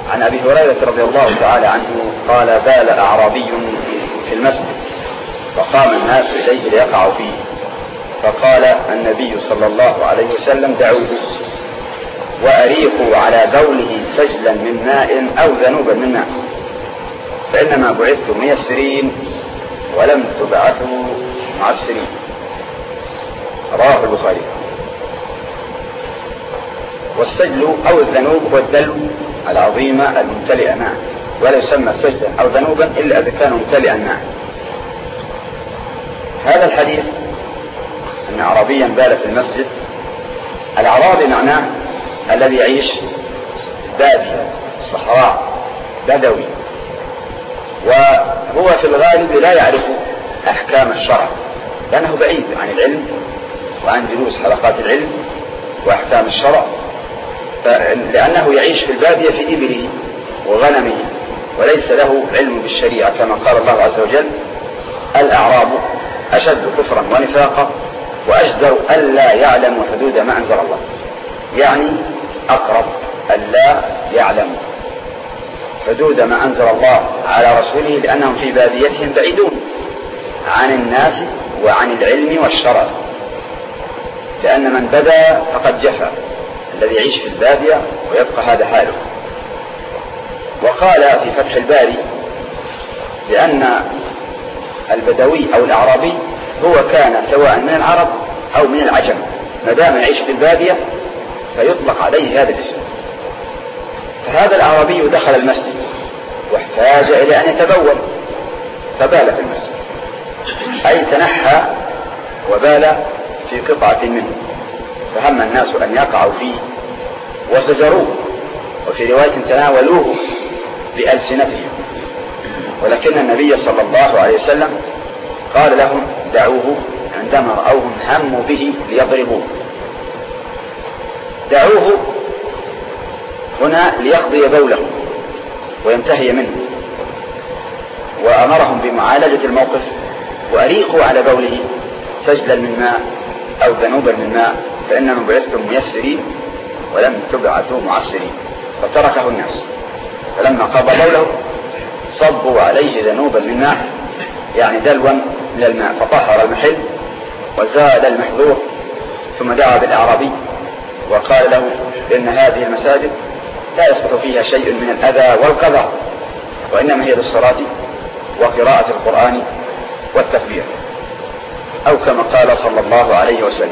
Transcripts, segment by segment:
عن أبي هريرة رضي الله تعالى عنه قال: بال أعرابي في المسجد فقام الناس إليه ليقعوا فيه، فقال النبي صلى الله عليه وسلم: دعوه وأريقوا على بوله سجلا من ماء أو ذنوبا من ماء، فإنما بعثتم ميسرين ولم تبعثوا معسرين. رواه البخاري. والسجل أو الذنوب هو الدلو العظيمة الممتلئة ماء، ولا يسمى سجلا أو ذنوبا إلا إذا كان ممتلئا ماء. هذا الحديث أن أعرابيا بال في المسجد، الأعرابي معناه الذي يعيش بادي الصحراء بدوي، وهو في الغالب لا يعرف أحكام الشرع لأنه بعيد عن العلم وعن جلوس حلقات العلم وأحكام الشرع، لأنه يعيش في البادية في إبله وغنمه وليس له علم بالشريعة، كما قال الله عز وجل: الأعراب أشد كفرا ونفاقا وأجدر ألا يعلموا حدود ما أنزل الله، يعني أقرب ألا يعلموا حدود ما أنزل الله على رسوله، لأنهم في باديتهم بعيدون عن الناس وعن العلم والشرع، لأن من بدا فقد جفا، الذي يعيش في البادية ويبقى هذا حاله. وقال في فتح الباري بأن البدوي أو الأعرابي هو كان سواء من العرب أو من العجم، ما دام يعيش في البادية فيطلق عليه هذا الاسم. فهذا الأعرابي دخل المسجد واحتاج إلى أن يتبول فبال في المسجد، أي تنحى وبال في قطعة منه، فهم الناس أن يقعوا فيه وزجروه، وفي رواية تناولوه بألسنتهم، ولكن النبي صلى الله عليه وسلم قال لهم: دعوه، عندما رأوهم هموا به ليضربوه. دعوه هنا ليقضي بوله وينتهي منه، وأمرهم بمعالجة الموقف: وأريقوا على بوله سجلا من ماء أو ذنوبا من ماء، فإنما بعثتم ميسرين ولم تبعثوا معسرين. فتركه الناس، فلما قضى بوله صبوا عليه ذنوبا من ماء، يعني دلوا من الماء، فطهر المحل وزاد المحظور. ثم دعا بالأعرابي وقال له إن هذه المساجد لا يصلح فيها شيء من الأذى والقذى، وإنما هي للصلاة وقراءة القرآن والتكبير، أو كما قال صلى الله عليه وسلم.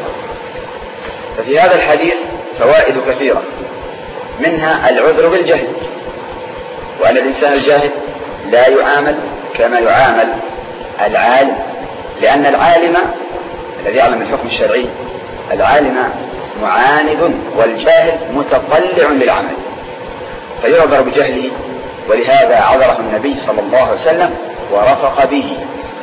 ففي هذا الحديث فوائد كثيرة، منها العذر بالجهل، وأن الإنسان الجاهل لا يعامل كما يعامل العالم، لأن العالم الذي يعلم الحكم الشرعي، العالم معاند والجاهل متطلع للعمل، فيعذر بجهله، ولهذا عذره النبي صلى الله عليه وسلم ورفق به،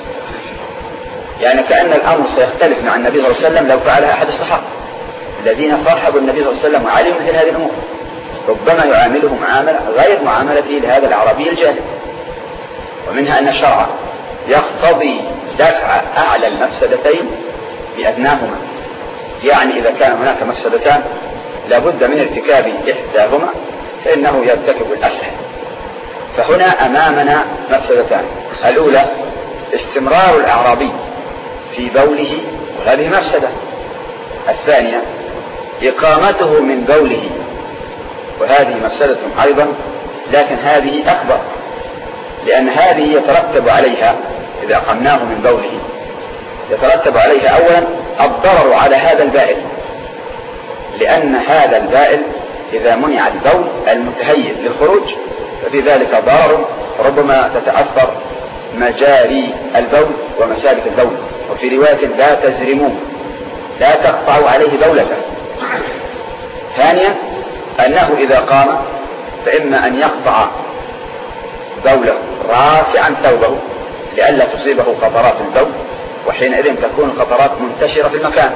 يعني كأن الأمر سيختلف مع النبي صلى الله عليه وسلم لو فعلها أحد الصحابة الذين صاحبوا النبي صلى الله عليه وسلم وعلموا مثل هذه الأمور، ربما يعامله معاملة غير معاملته لهذا الأعرابي الجاهل. ومنها أن الشرع يقتضي دفع أعلى المفسدتين بأدناهما، يعني إذا كان هناك مفسدتان لابد من ارتكاب إحداهما فإنه يرتكب الأسهل. فهنا أمامنا مفسدتان: الأولى استمرار الأعرابي في بوله وهذه مفسدة، الثانية إقامته من بوله وهذه مفسدة أيضا، لكن هذه أكبر، لأن هذه يترتب عليها إذا أقمناه من بوله يترتب عليها أولا الضرر على هذا البائل، لأن هذا البائل إذا منع البول المتهيئ للخروج ففي ذلك ضرر، ربما تتأثر مجاري البول ومسالك البول. وفي رواية: لا تزرموه، لا تقطعوا عليه بولة. ثانيا أنه إذا قام فإما أن يقطع بوله رافعا ثوبه لئلا تصيبه قطرات البول، وحينئذ تكون القطرات منتشرة في المكان،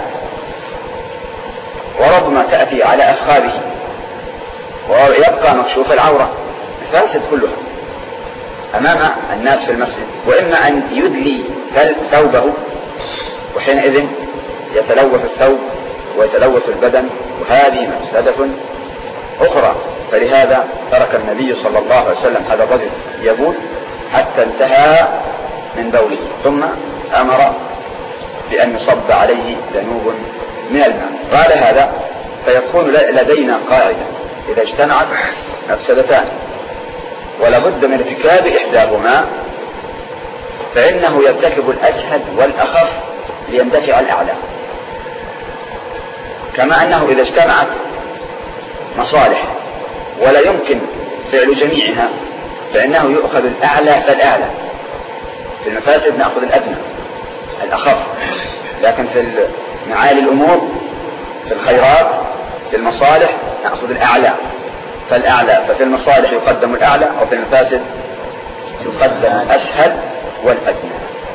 وربما تأتي على أفخاذه ويبقى مكشوف العورة، فاسد كلها أمام الناس في المسجد. وإما أن يدلي ثوبه وحينئذ يتلوث الثوب ويتلوث البدن، وهذه مفسدة أخرى فلهذا ترك النبي صلى الله عليه وسلم هذا الرجل يبول حتى انتهى من بوله، ثم أمر بأن يصب عليه ذنوب من الماء. قال هذا فيكون لدينا قاعدة: إذا اجتمعت مفسدتان ولا بد من ارتكاب إحداهما فإنه يرتكب الأسهل والأخف ليندفع الأعلى، كما أنه إذا اجتمعت مصالح ولا يمكن فعل جميعها فإنه يؤخذ الأعلى فالأعلى. في المفاسد نأخذ الأدنى الأخف، لكن في معالي الأمور في الخيرات في المصالح نأخذ الأعلى فالأعلى. ففي المصالح يقدم الأعلى وفي المفاسد يقدم الأسهل والأدنى.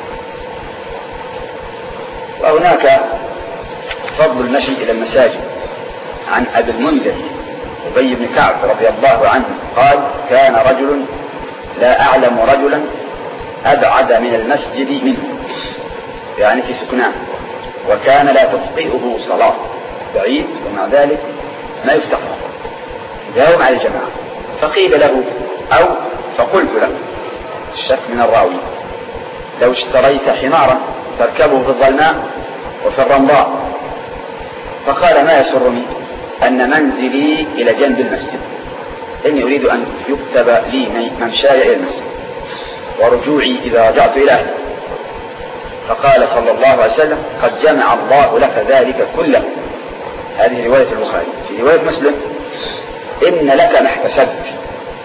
وهناك فضل المشي إلى المساجد. عن أبي المنذر أبي بن كعب رضي الله عنه قال: كان رجل لا أعلم رجلا أبعد من المسجد منه، يعني في سكناه، وكان لا تخطئه صلاة، بعيد ومع ذلك ما يفتقر يداوم على الجماعة. فقيل له أو فقلت له، الشك من الراوي: لو اشتريت حمارا تركبه في الظلماء وفي الرمضاء. فقال: ما يسرني أن منزلي إلى جنب المسجد، إني أريد أن يكتب لي ممشاي إلى المسجد ورجوعي إذا رجعت إلى أهلي. فقال صلى الله عليه وسلم: قد جمع الله لك ذلك كله. هذه رواية البخاري. في رواية مسلم: إن لك ما احتسبت.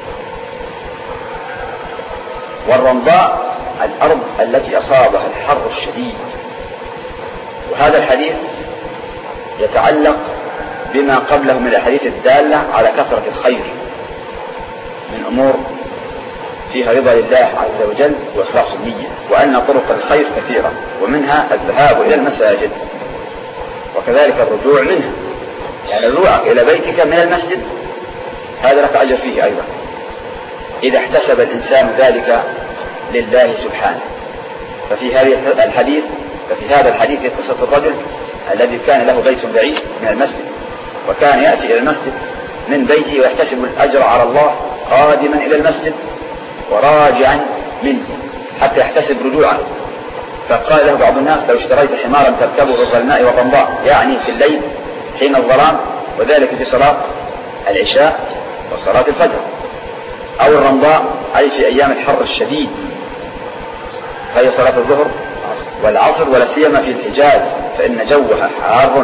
والرمضاء الأرض التي أصابها الحر الشديد. وهذا الحديث يتعلق بما قبله من الأحاديث الدالة على كثرة الخير من أمور فيها رضا لله عز وجل وإخلاص النية، وأن طرق الخير كثيرة، ومنها الذهاب إلى المساجد وكذلك الرجوع منها. يعني رجوعك إلى بيتك من المسجد هذا لك أجر فيه أيضا إذا احتسب الإنسان ذلك لله سبحانه. ففي هذا الحديث قصة الرجل الذي كان له بيت بعيد من المسجد، وكان يأتي إلى المسجد من بيته ويحتسب الأجر على الله قادما إلى المسجد وراجعا منه حتى يحتسب رجوعه. فقال له بعض الناس: لو اشتريت حمارا تركبه في الظلماء والرمضاء، يعني في الليل حين الظلام، وذلك في صلاة العشاء وصلاة الفجر، أو الرمضاء أي في أيام الحر الشديد، فهي صلاة الظهر والعصر، ولا سيما في الحجاز فإن جوها حار.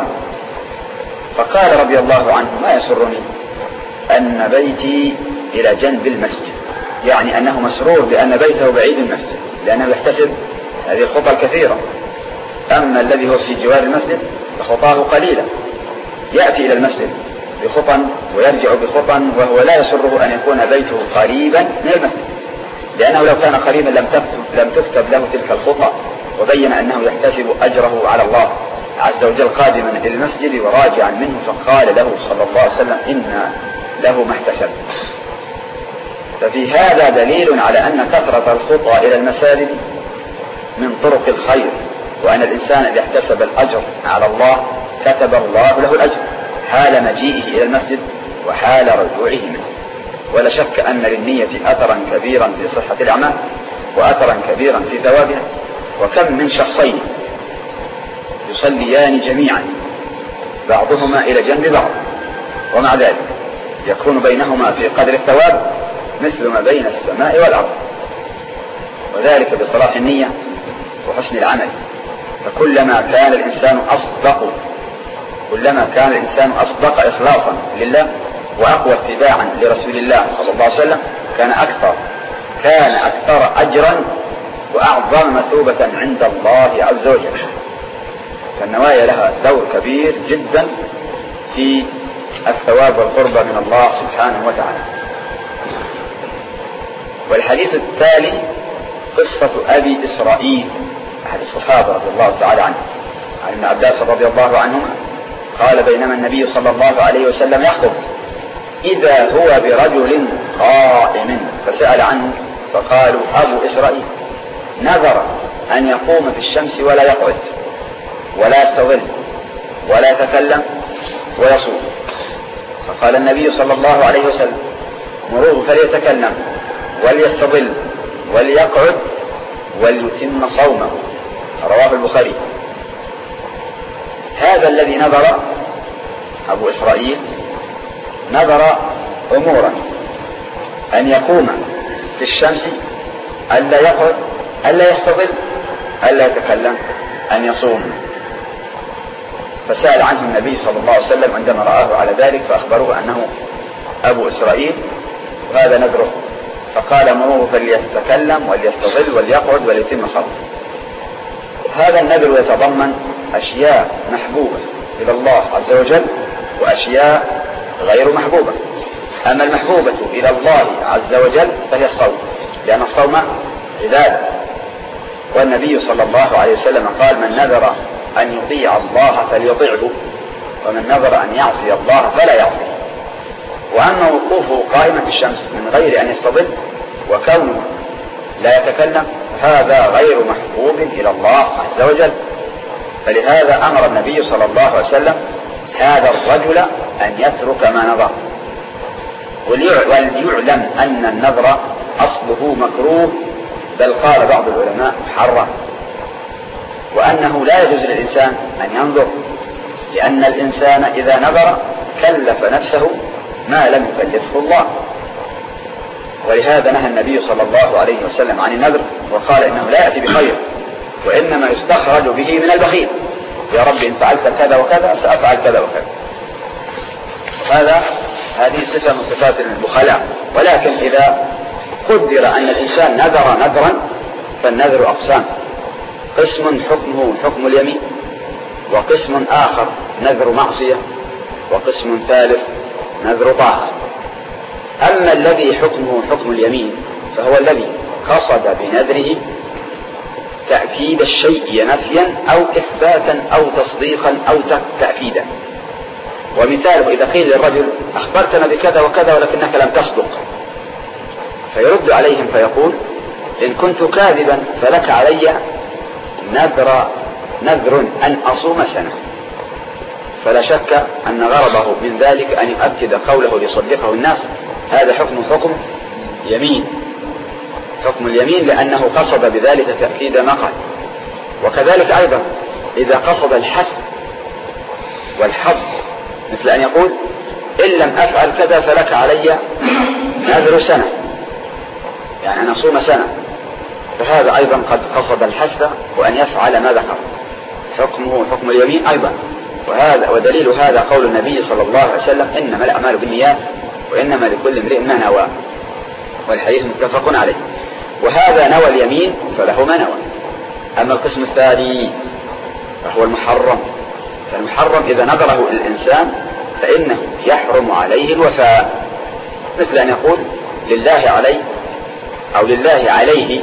فقال رضي الله عنه: ما يسرني أن بيتي إلى جنب المسجد، يعني أنه مسرور بأن بيته بعيد المسجد لأنه يحتسب هذه الخطى الكثيرة. أما الذي هو في جوار المسجد فخطاه قليلة، يأتي إلى المسجد بخطى ويرجع بخطى، وهو لا يسره أن يكون بيته قريبا من المسجد، لأنه لو كان قريبا لم تكتب له تلك الخطى. وبين أنه يحتسب أجره على الله عز وجل قادما إلى المسجد وراجعا منه. فقال له صلى الله عليه وسلم: إن له ما احتسب. ففي هذا دليل على أن كثرة الخطى إلى المساجد من طرق الخير، وأن الإنسان إذا احتسب الأجر على الله كتب الله له الأجر حال مجيئه إلى المسجد وحال رجوعه منه. ولا شك أن للنية أثرا كبيرا في صحة الأعمال وأثرا كبيرا في ثوابها. وكم من شخصين يصليان جميعا بعضهما إلى جنب بعض، ومع ذلك يكون بينهما في قدر الثواب مثل ما بين السماء والأرض، وذلك بصلاح النية وحسن العمل. فكلما كان الإنسان أصدق إخلاصا لله وأقوى اتباعا لرسول الله صلى الله عليه وسلم كان أكثر أجرا وأعظم مثوبة عند الله عز وجل. فالنوايا لها دور كبير جدا في الثواب والقربة من الله سبحانه وتعالى. والحديث التالي قصة أبي إسرائيل أحد الصحابة رضي الله تعالى عنه، عن ابن عباس رضي الله عنهما قال: بينما النبي صلى الله عليه وسلم يخطب إذا هو برجل قائم فسأل عنه، فقالوا: أبو إسرائيل نذر أن يقوم في الشمس ولا يقعد ولا يستظل ولا يتكلم ويصوم. فقال النبي صلى الله عليه وسلم: مروه فليتكلم وليستظل وليقعد وليتم صومه. رواه البخاري. هذا الذي نذر أبو إسرائيل نذر أمورا: أن يقوم في الشمس، ألا يقعد، ألا يستظل، ألا يتكلم، أن يصوم. فسأل عنه النبي صلى الله عليه وسلم عندما رآه على ذلك، فأخبروه أنه أبو إسرائيل وهذا نذره، فقال: مروه فليتكلم وليستظل وليقعد وليتم صومه. هذا النذر يتضمن أشياء محبوبة إلى الله عز وجل وأشياء غير محبوبة. أما المحبوبة إلى الله عز وجل فهي الصوم، لأن الصوم عبادة، والنبي صلى الله عليه وسلم قال: من نذر أن يطيع الله فليطيعه، ومن نذر أن يعصي الله فلا يعصيه. وأما وقوفه قائما في الشمس من غير أن يستظل وكونه لا يتكلم هذا غير محبوب إلى الله عز وجل. فلهذا أمر النبي صلى الله عليه وسلم هذا الرجل أن يترك ما نذر. وليعلم أن النذر أصله مكروه، بل قال بعض العلماء محرم، وأنه لا يجوز للإنسان أن ينذر، لأن الإنسان إذا نذر كلف نفسه ما لم يكلفه الله. ولهذا نهى النبي صلى الله عليه وسلم عن النذر، وقال إنه لا يأتي بخير، وإنما يستخرج به من البخيل: يا رب إن فعلت كذا وكذا سأفعل كذا وكذا. هذه صفة من صفات البخلاء. ولكن إذا قدر أن الإنسان نذر نذرا فالنذر أقسام: قسم حكمه حكم اليمين، وقسم آخر نذر معصية، وقسم ثالث نذر طاعة. أما الذي حكمه حكم اليمين فهو الذي قصد بنذره تأكيد الشيء نفيا أو إثباتا أو تصديقا أو تأكيدا. ومثاله: إذا قيل للرجل: أخبرتنا بكذا وكذا ولكنك لم تصدق، فيرد عليهم فيقول: إن كنت كاذبا فلك علي نذر أن أصوم سنة. فلا شك أن غرضه من ذلك أن يؤكد قوله ليصدقه الناس. هذا حكم يمين، حكم اليمين، لأنه قصد بذلك تأكيد ما قال. وكذلك أيضا إذا قصد الحث والحظ، مثل أن يقول: إن لم أفعل كذا فلك علي نذر سنة، يعني أن أصوم سنة، فهذا أيضا قد قصد الحث وأن يفعل ما ذكر، حكمه حكم اليمين أيضا. ودليل هذا قول النبي صلى الله عليه وسلم: إنما الأعمال بالنيات وإنما لكل امرئ ما نوى، والحديث متفق عليه. وهذا نوى اليمين فله ما نوى. أما القسم الثاني فهو المحرم، فالمحرم إذا نذره الإنسان فإنه يحرم عليه الوفاء، مثل أن يقول: لله علي أو لله عليه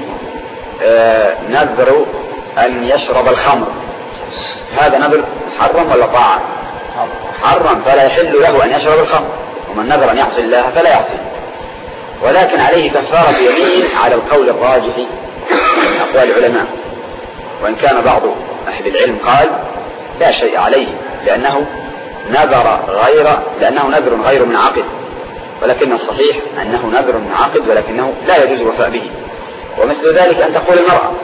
نذر أن يشرب الخمر. هذا نذر محرم ولا طاعة؟ محرم، فلا يحل له أن يشرب الخمر. ومن نذر أن يعصي الله فلا يعصيه، ولكن عليه كفارة يمين على القول الراجح من أقوال العلماء، وإن كان بعض أهل العلم قال لا شيء عليه، لأنه نذر غير منعقد، ولكن الصحيح أنه نذر منعقد ولكنه لا يجوز الوفاء به. ومثل ذلك أن تقول المرأة: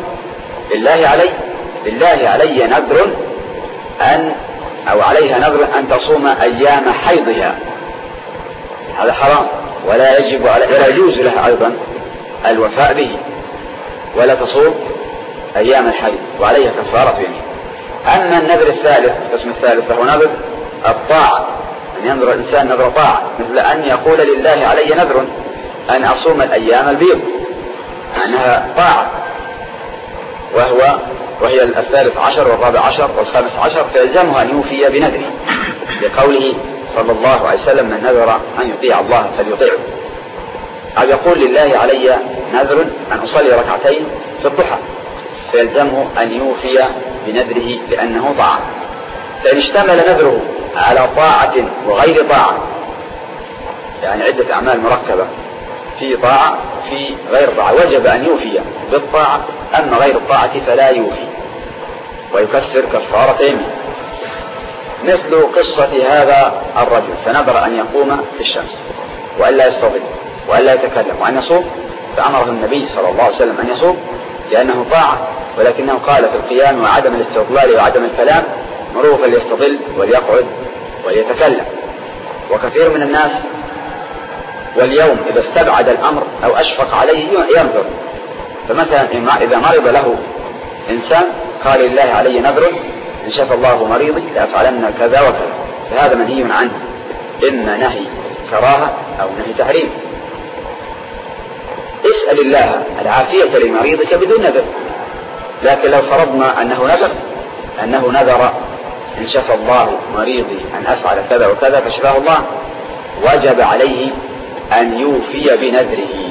لله علي نذر أو عليها نذر أن تصوم أيام حيضها. هذا حرام، ولا يجوز لها أيضا الوفاء به، ولا تصوم أيام الحيض، وعليها كفارة يمين. أما النذر الثالث، القسم الثالث، فهو نذر الطاعة، أن ينذر الإنسان نذر طاعة، مثل أن يقول: لله علي نذر أن أصوم الأيام البيض، أنها طاعة، وهي الثالث عشر والرابع عشر والخامس عشر، فيلزمها أن يوفي بنذره، لقوله صلى الله عليه وسلم: من نذر أن يطيع الله فليطيعه. أو يقول: لله علي نذر أن أصلي ركعتين في الضحى، فيلزمه أن يوفي بنذره لأنه طاعة. فإن اشتمل نذره على طاعة وغير طاعة، يعني عدة أعمال مركبة، في طاعة في غير طاعة، وجب أن يوفي بالطاعة، أما غير الطاعة فلا يوفي ويكفر كفارة يمين. مثل قصة هذا الرجل فنذر أن يقوم في الشمس وألا يستظل وألا يتكلم وأن يصوم، فأمره النبي صلى الله عليه وسلم أن يصوم لأنه طاعة، ولكنه قال في القيام وعدم الاستظلال وعدم الكلام مروه فليستظل وليقعد وليتكلم. وكثير من الناس واليوم إذا استبعد الأمر أو أشفق عليه ينذر، فمثلا إذا مرض له إنسان قال لله علي نذر إن شفى الله مريضي لأفعلن كذا وكذا، فهذا منهي عنه، إما نهي كراهة أو نهي تحريم. اسأل الله العافية لمريضك بدون نذر، لكن لو فرضنا أنه نذر إن شفى الله مريضي أن أفعل كذا وكذا فشفاه الله، وجب عليه أن يوفي بنذره.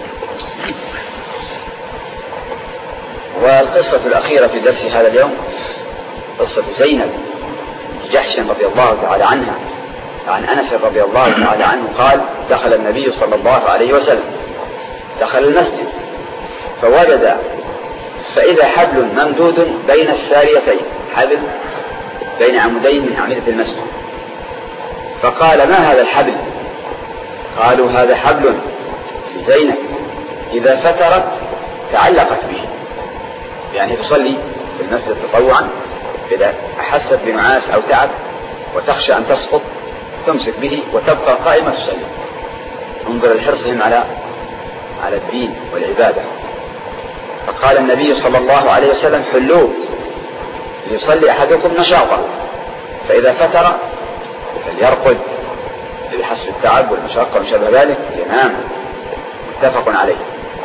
والقصة الأخيرة في درس هذا اليوم قصة زينب بنت جحش رضي الله تعالى عنها، عن أنس رضي الله تعالى عنه قال: دخل النبي صلى الله عليه وسلم دخل المسجد فوجد فإذا حبل ممدود بين الساريتين، حبل بين عمودين من أعمدة المسجد، فقال: ما هذا الحبل؟ قالوا: هذا حبل لزينب إذا فترت تعلقت به، يعني تصلي في المسجد تطوعا، إذا أحست بنعاس أو تعب وتخشى أن تسقط تمسك به وتبقى قائمة تصلي. انظر لحرصهم على الدين والعبادة. فقال النبي صلى الله عليه وسلم: حلوه ليصلي أحدكم نشاطا، فإذا فتر فليرقد بحسب التعب والمشقة وما شابه ذلك ينام. متفق عليه.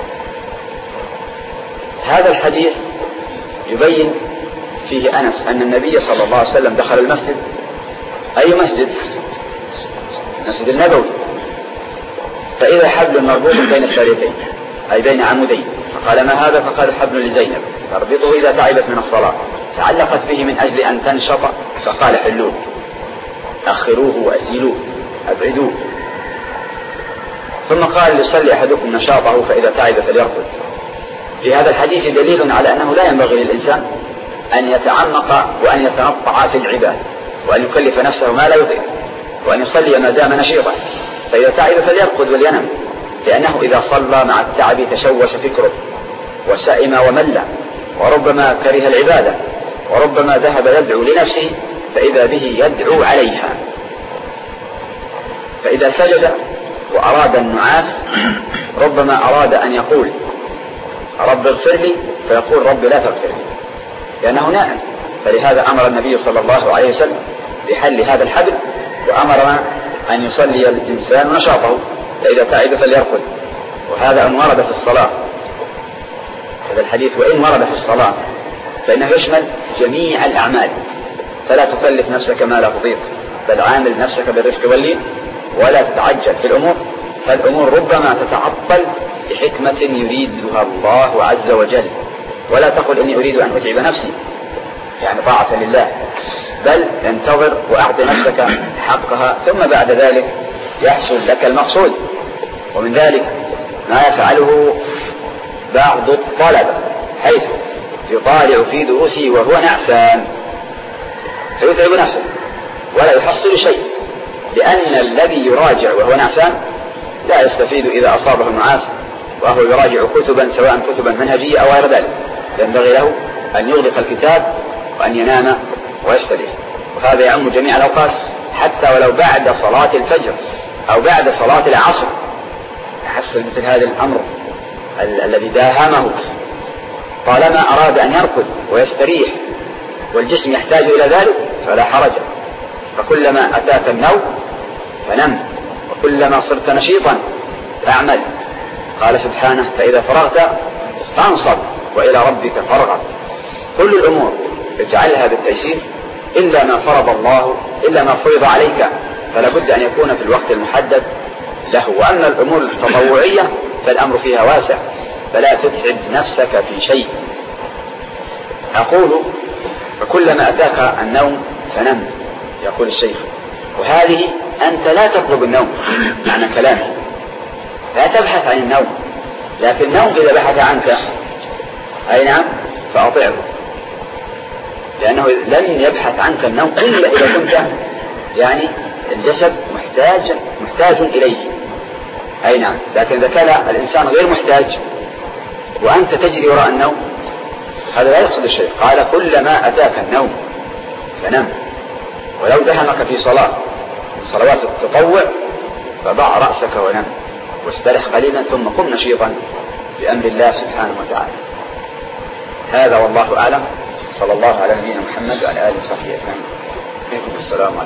هذا الحديث يبين فيه أنس أن النبي صلى الله عليه وسلم دخل المسجد. أي مسجد؟ المسجد النبوي. فإذا حبل مربوط بين الساريتين أي بين عمودين، فقال: ما هذا؟ فقال: حبل لزينب تربطه إذا تعبت من الصلاة، تعلقت به من أجل أن تنشط، فقال: حلوه، أخروه وأزيلوه، أبعدوه. ثم قال: ليصلي أحدكم نشاطه فإذا تعب فليرقد. في هذا الحديث دليل على أنه لا ينبغي للإنسان أن يتعمق وأن يتنطع في العبادة وأن يكلف نفسه ما لا يطيق، وأن يصلي ما دام نشيطا، فإذا تعب فليرقد ولينم، لأنه إذا صلى مع التعب تشوش فكره وسئم ومل، وربما كره العبادة، وربما ذهب يدعو لنفسه فإذا به يدعو عليها. فإذا سجد وأراد النعاس ربما أراد أن يقول: رب اغفر لي، فيقول: رب لا تغفر لي، لأنه نائم. فلهذا أمر النبي صلى الله عليه وسلم بحل هذا الحبل، وأمرنا أن يصلي الإنسان نشاطه فإذا تعب فليرقد. وهذا أن ورد في الصلاة، هذا الحديث وإن ورد في الصلاة فإنه يشمل جميع الأعمال، فلا تكلف نفسك ما لا تطيق، بل عامل نفسك بالرفق واللين، ولا تتعجل في الأمور، فالأمور ربما تتعطل بحكمة يريدها الله عز وجل. ولا تقل: إني أريد أن أتعب نفسي، يعني طاعة لله، بل انتظر وأعطي نفسك حقها، ثم بعد ذلك يحصل لك المقصود. ومن ذلك ما يفعله بعض الطلبة، حيث يطالع في دروسه وهو نعسان فيتعب نفسه ولا يحصل شيء، لأن الذي يراجع وهو نعسان لا يستفيد إذا أصابه النعاس وهو يراجع كتبا، سواء كتبا منهجية أو غير ذلك. ينبغي له أن يغلق الكتاب وأن ينام ويستريح. وهذا يعم جميع الأوقات، حتى ولو بعد صلاة الفجر أو بعد صلاة العصر يحصل مثل هذا الأمر الذي داهمه، طالما أراد أن يرقد ويستريح والجسم يحتاج إلى ذلك فلا حرج. فكلما أتاك النوم فنم، وكلما صرت نشيطا فاعمل. قال سبحانه: فإذا فرغت فانصب وإلى ربك فارغب. كل الأمور اجعلها بالتيسير إلا ما فرض الله، إلا ما فرض عليك، فلا بد أن يكون في الوقت المحدد له. وأما الأمور التطوعية فالأمر فيها واسع، فلا تتعب نفسك في شيء. أقول: فكلما أتاك النوم فنم، يقول الشيخ. وهذه أنت لا تطلب النوم، معنى كلامه لا تبحث عن النوم، لكن النوم إذا بحث عنك أي نعم فأطعه. لأنه لن يبحث عنك النوم إلا إذا كنت يعني الجسد محتاج إليه. أي نعم. لكن إذا كان الإنسان غير محتاج وأنت تجري وراء النوم هذا لا يقصد الشيء. قال كلما أتاك النوم فنم، ولو دهمك في صلاة من صلوات التطوع فضع رأسك ونم واسترح قليلا ثم قم نشيطا بأمر الله سبحانه وتعالى. هذا والله أعلم. صلى الله على نبينا محمد وعلى آله وصحبه أجمعين. السلام عليكم.